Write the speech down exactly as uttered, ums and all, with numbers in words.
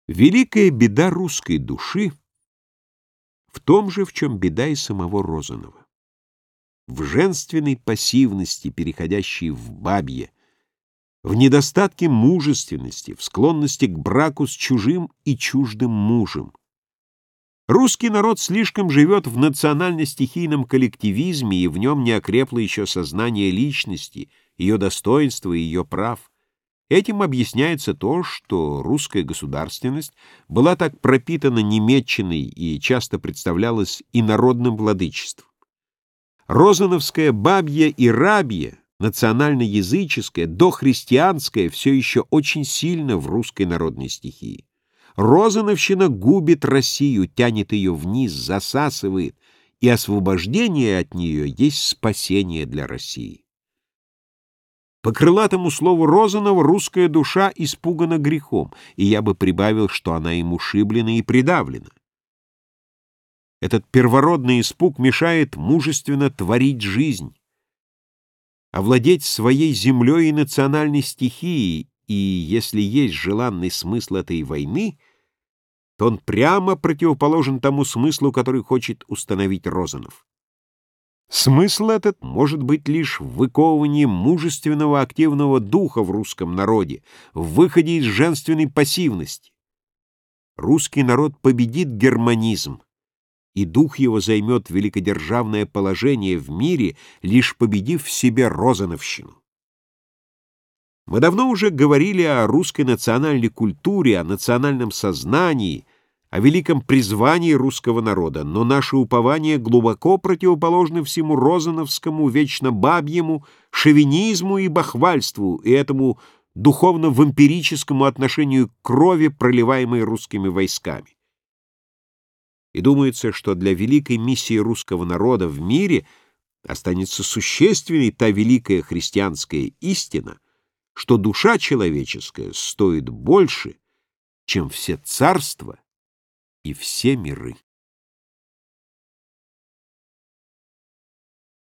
Великая беда русской души в том же, в чем беда и самого Розанова. В женственной пассивности, переходящей в бабье, в недостатке мужественности, в склонности к браку с чужим и чуждым мужем. Русский народ слишком живет в национально-стихийном коллективизме, и в нем не окрепло еще сознание личности, ее достоинства и ее прав. Этим объясняется то, что русская государственность была так пропитана немеччиной и часто представлялась инородным владычеством. Розановское бабье и рабье, национально-языческое, дохристианское, все еще очень сильно в русской народной стихии. Розановщина губит Россию, тянет ее вниз, засасывает, и освобождение от нее есть спасение для России. По крылатому слову Розанова русская душа испугана грехом, и я бы прибавил, что она им ушиблена и придавлена. Этот первородный испуг мешает мужественно творить жизнь, овладеть своей землей и национальной стихией, и если есть желанный смысл этой войны, то он прямо противоположен тому смыслу, который хочет установить Розанов. Смысл этот может быть лишь в выковывании мужественного активного духа в русском народе, в выходе из женственной пассивности. Русский народ победит германизм, и дух его займет великодержавное положение в мире, лишь победив в себе розановщину. Мы давно уже говорили о русской национальной культуре, о национальном сознании, о великом призвании русского народа, но наши упования глубоко противоположны всему розановскому, вечно бабьему, шовинизму и бахвальству, и этому духовно-вампирическому отношению к крови, проливаемой русскими войсками. И думается, что для великой миссии русского народа в мире останется существенной та великая христианская истина, что душа человеческая стоит больше, чем все царства и все миры.